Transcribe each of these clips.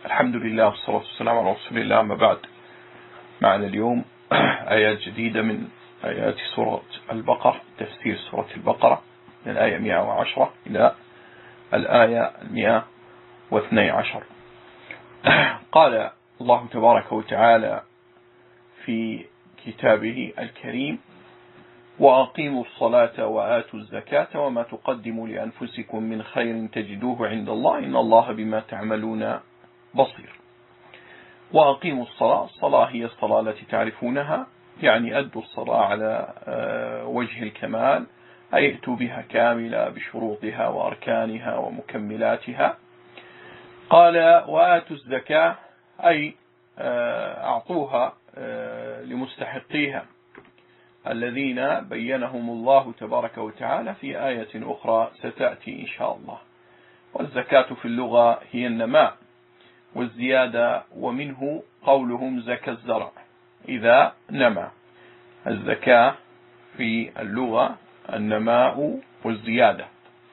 الحمد لله والصلاة والسلام على رسول الله. أما بعد، معنا اليوم آيات جديدة من آيات سورة البقرة، تفسير سورة البقرة من الآية 110 إلى الآية 112. قال الله تبارك وتعالى في كتابه الكريم: وأقيموا الصلاة وآتوا الزكاة وما تقدموا لأنفسكم من خير تجدوه عند الله إن الله بما تعملون بصير. وأقيموا الصلاة، الصلاة هي الصلاة التي تعرفونها، يعني أدوا الصلاة على وجه الكمال، أي ائتوا بها كاملة بشروطها وأركانها ومكملاتها. قال: وآتوا الزكاة، أي أعطوها لمستحقيها الذين بينهم الله تبارك وتعالى في آية أخرى ستأتي إن شاء الله. والزكاة في اللغة هي النماء والزيادة، ومنه قولهم زكى الزرع إذا نمى. الزكاة في اللغة النماء والزيادة.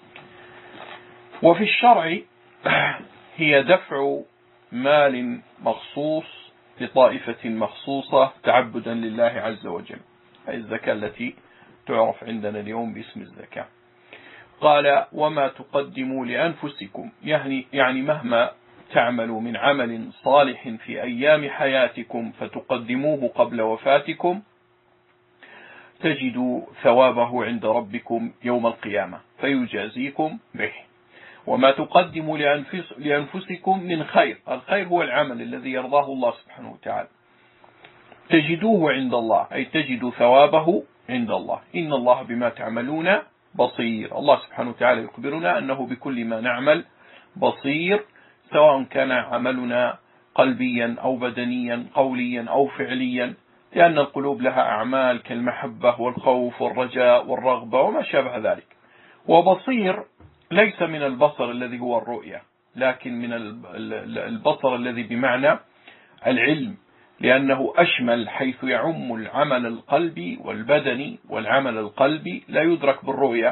وفي الشرع هي دفع مال مخصوص لطائفة مخصوصة تعبدا لله عز وجل، أي الزكاة التي تعرف عندنا اليوم باسم الزكاة. قال: وما تقدموا لأنفسكم، يعني مهما تعملوا من عمل صالح في أيام حياتكم فتقدموه قبل وفاتكم تجدوا ثوابه عند ربكم يوم القيامة فيجازيكم به. وما تقدموا لأنفسكم من خير، الخير هو العمل الذي يرضاه الله سبحانه وتعالى، تجدوه عند الله، أي تجدوا ثوابه عند الله إن الله بما تعملون بصير. الله سبحانه وتعالى يخبرنا أنه بكل ما نعمل بصير، سواء كان عملنا قلبيا أو بدنيا قوليا أو فعليا، لأن القلوب لها أعمال كالمحبة والخوف والرجاء والرغبة وما شابه ذلك. وبصير ليس من البصر الذي هو الرؤية، لكن من البصر الذي بمعنى العلم، لأنه أشمل، حيث يعم العمل القلبي والبدني، والعمل القلبي لا يدرك بالرؤية.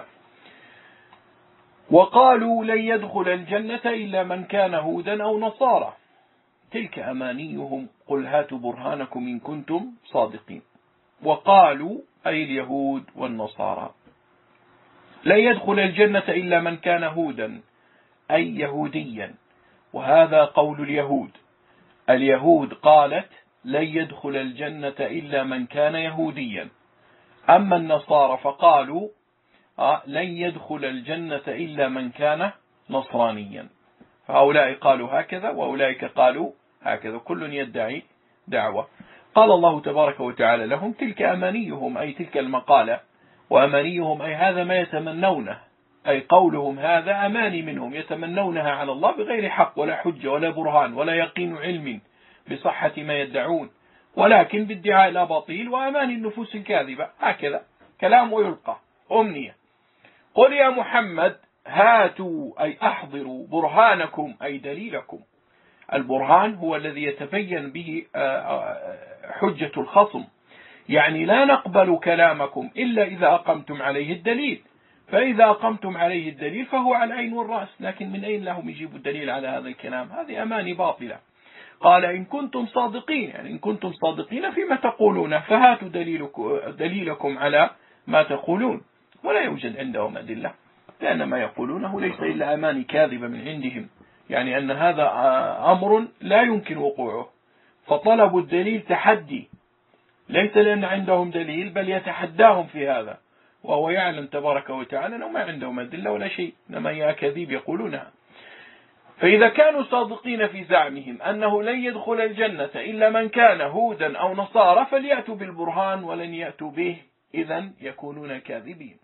وقالوا لن يدخل الجنة إلا من كان هودا أو نصارى تلك أمانيهم قل هاتوا برهانكم إن كنتم صادقين. وقالوا أي اليهود والنصارى لن يدخل الجنة إلا من كان هودا أي يهوديا، وهذا قول اليهود. اليهود قالت لن يدخل الجنة إلا من كان يهوديا. أما النصارى فقالوا لن يدخل الجنة إلا من كان نصرانيا. فهؤلاء قالوا هكذا وأولئك قالوا هكذا، كل يدعي دعوة. قال الله تبارك وتعالى لهم: تلك أمانيهم، أي تلك المقالة، وأمانيهم أي هذا ما يتمنونه، أي قولهم هذا أماني منهم يتمنونها على الله بغير حق ولا حجة ولا برهان ولا يقين علم بصحة ما يدعون، ولكن بادعاء الأباطيل وأماني النفوس الكاذبة. هكذا كلام ويلقى أمنية. قل يا محمد هاتوا، أي أحضروا برهانكم، أي دليلكم. البرهان هو الذي يتبين به حجة الخصم، يعني لا نقبل كلامكم إلا إذا أقمتم عليه الدليل، فإذا أقمتم عليه الدليل فهو على العين والرأس، لكن من أين لهم يجيبوا الدليل على هذا الكلام؟ هذه أماني باطلة. قال: إن كنتم صادقين، يعني إن كنتم صادقين فيما تقولون فهاتوا دليلكم على ما تقولون. ولا يوجد عندهم أدلة، لأن ما يقولونه ليس إلا أماني كاذبة من عندهم، يعني أن هذا أمر لا يمكن وقوعه، فطلبوا الدليل تحدي، ليس لأن عندهم دليل بل يتحداهم في هذا، وهو يعلم تبارك وتعالى أنه ما عندهم أدلة ولا شيء، إنما هي أكاذيب يقولونها. فإذا كانوا صادقين في زعمهم أنه لن يدخل الجنة إلا من كان هودا أو نصارى فليأتوا بالبرهان ولن يأتوا به، إذن يكونون كاذبين.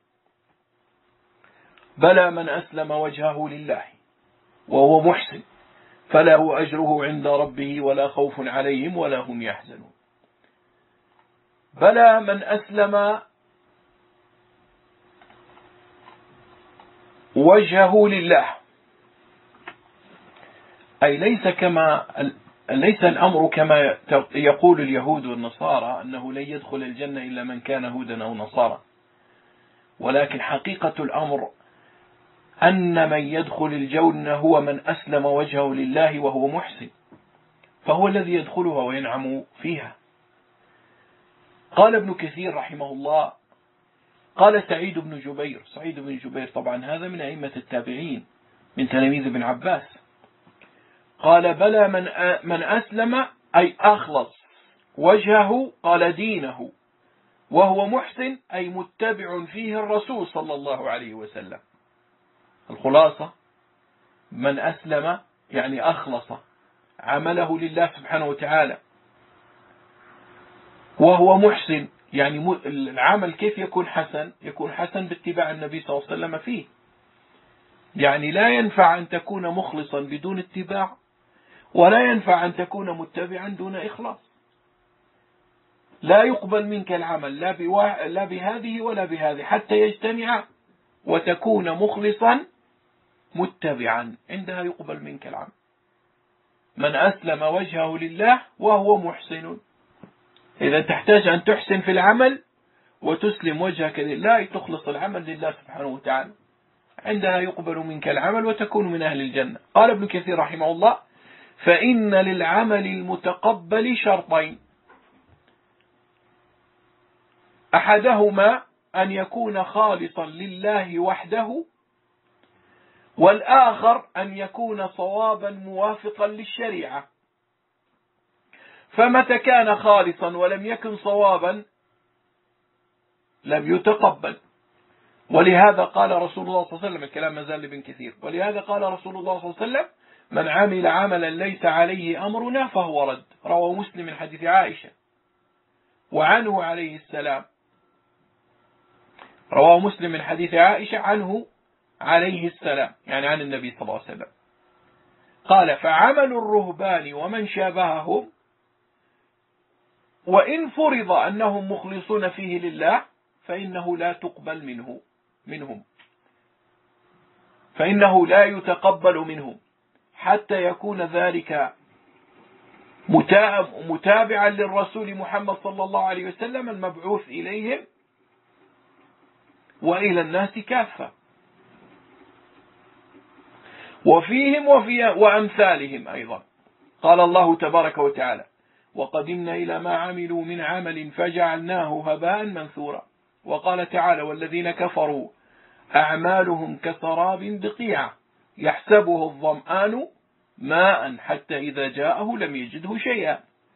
بلى من أسلم وجهه لله وهو محسن فله أجره عند ربه ولا خوف عليهم ولا هم يحزنون. بلى من أسلم وجهه لله، أي ليس الأمر كما يقول اليهود والنصارى أنه لن يدخل الجنة إلا من كان هودا أو نصارى، ولكن حقيقة الأمر أن من يدخل الجنة هو من أسلم وجهه لله وهو محسن، فهو الذي يدخلها وينعم فيها. قال ابن كثير رحمه الله: قال سعيد بن جبير طبعا هذا من أئمة التابعين من تلاميذ ابن عباس، قال: بلى من أسلم أي أخلص وجهه، قال دينه، وهو محسن أي متبع فيه الرسول صلى الله عليه وسلم. الخلاصة: من أسلم يعني أخلص عمله لله سبحانه وتعالى، وهو محسن يعني العمل كيف يكون حسن؟ يكون حسن باتباع النبي صلى الله عليه وسلم فيه. يعني لا ينفع أن تكون مخلصا بدون اتباع، ولا ينفع أن تكون متبعا دون إخلاص. لا يقبل منك العمل لا بهذه ولا بهذه حتى يجتمع وتكون مخلصا متبعا، عندها يقبل منك العمل. من أسلم وجهه لله وهو محسن. إذا تحتاج أن تحسن في العمل وتسلم وجهك لله، تخلص العمل لله سبحانه وتعالى، عندها يقبل منك العمل وتكون من أهل الجنة. قال ابن كثير رحمه الله: فإن للعمل المتقبل شرطين: أحدهما أن يكون خالصا لله وحده، والآخر أن يكون صوابا موافقا للشريعة. فمتى كان خالصا ولم يكن صوابا لم يتقبل. ولهذا قال رسول الله صلى الله عليه وسلم، الكلام ما زال لابن كثير، ولهذا قال رسول الله صلى الله عليه وسلم: من عمل عملا ليس عليه أمرنا فهو رد. رواه مسلم من حديث عائشة. وعنه عليه السلام، رواه مسلم من حديث عائشة عنه عليه السلام، يعني عن النبي صلى الله عليه وسلم، قال: فعمل الرهبان ومن شابههم وإن فرض أنهم مخلصون فيه لله فإنه لا تقبل منهم، فإنه لا يتقبل منهم حتى يكون ذلك متابعا للرسول محمد صلى الله عليه وسلم المبعوث إليهم وإلى الناس كافة، وفيهم وأمثالهم أيضا. قال الله تبارك وتعالى: وقدمنا إلى ما عملوا من عمل فجعلناه هباء منثورا. وقال تعالى: والذين كفروا أعمالهم كسراب بقيعة يحسبه الظمآن ماء حتى إذا جاءه لم يجده شيئا.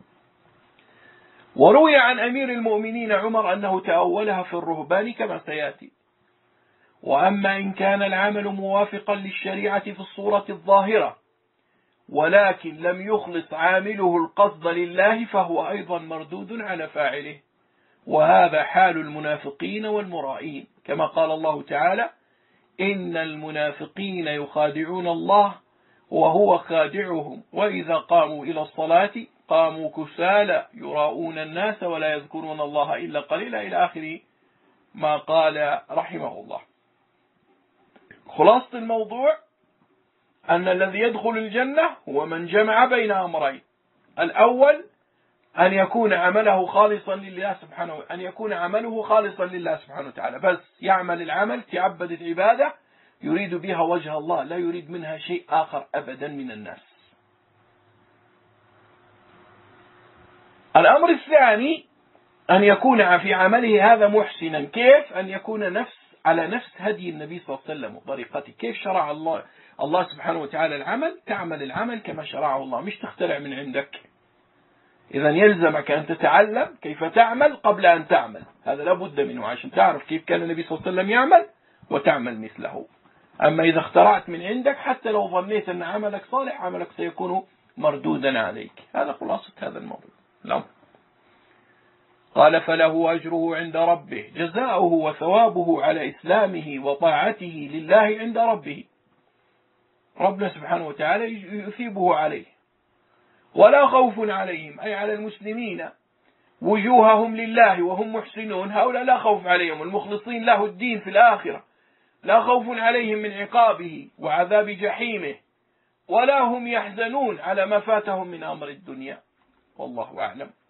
وروي عن أمير المؤمنين عمر أنه تأولها في الرهبان كما سيأتي. وأما إن كان العمل موافقا للشريعة في الصورة الظاهرة ولكن لم يخلص عامله القصد لله فهو أيضا مردود على فاعله، وهذا حال المنافقين والمرائين، كما قال الله تعالى: إن المنافقين يخادعون الله وهو خادعهم وإذا قاموا إلى الصلاة قاموا كسالى يراءون الناس ولا يذكرون الله إلا قليلا، إلى آخر ما قال رحمه الله. خلاصة الموضوع أن الذي يدخل الجنة هو من جمع بين أمرين: الأول أن يكون عمله خالصا لله سبحانه، أن يكون عمله خالصا لله سبحانه وتعالى، بس يعمل العمل تعبد العبادة يريد بها وجه الله، لا يريد منها شيء آخر أبدا من الناس. الأمر الثاني أن يكون في عمله هذا محسنا. كيف؟ أن يكون على نفس هدي النبي صلى الله عليه وسلم وطريقته. كيف شرع الله سبحانه وتعالى العمل، تعمل العمل كما شرعه الله، مش تخترع من عندك. إذا يلزمك أن تتعلم كيف تعمل قبل أن تعمل، هذا لا بد منه عشان تعرف كيف كان النبي صلى الله عليه وسلم يعمل وتعمل مثله. أما إذا اخترعت من عندك حتى لو ظنيت أن عملك صالح، عملك سيكون مردودا عليك. هذا خلاصة هذا الموضوع. الأمر قال: فله أجره عند ربه، جزاؤه وثوابه على إسلامه وطاعته لله عند ربه، ربنا سبحانه وتعالى يثيبه عليه. ولا خوف عليهم أي على المسلمين وجوههم لله وهم محسنون، هؤلاء لا خوف عليهم، المخلصين له الدين في الآخرة لا خوف عليهم من عقابه وعذاب جحيمه، ولا هم يحزنون على ما فاتهم من أمر الدنيا. والله أعلم.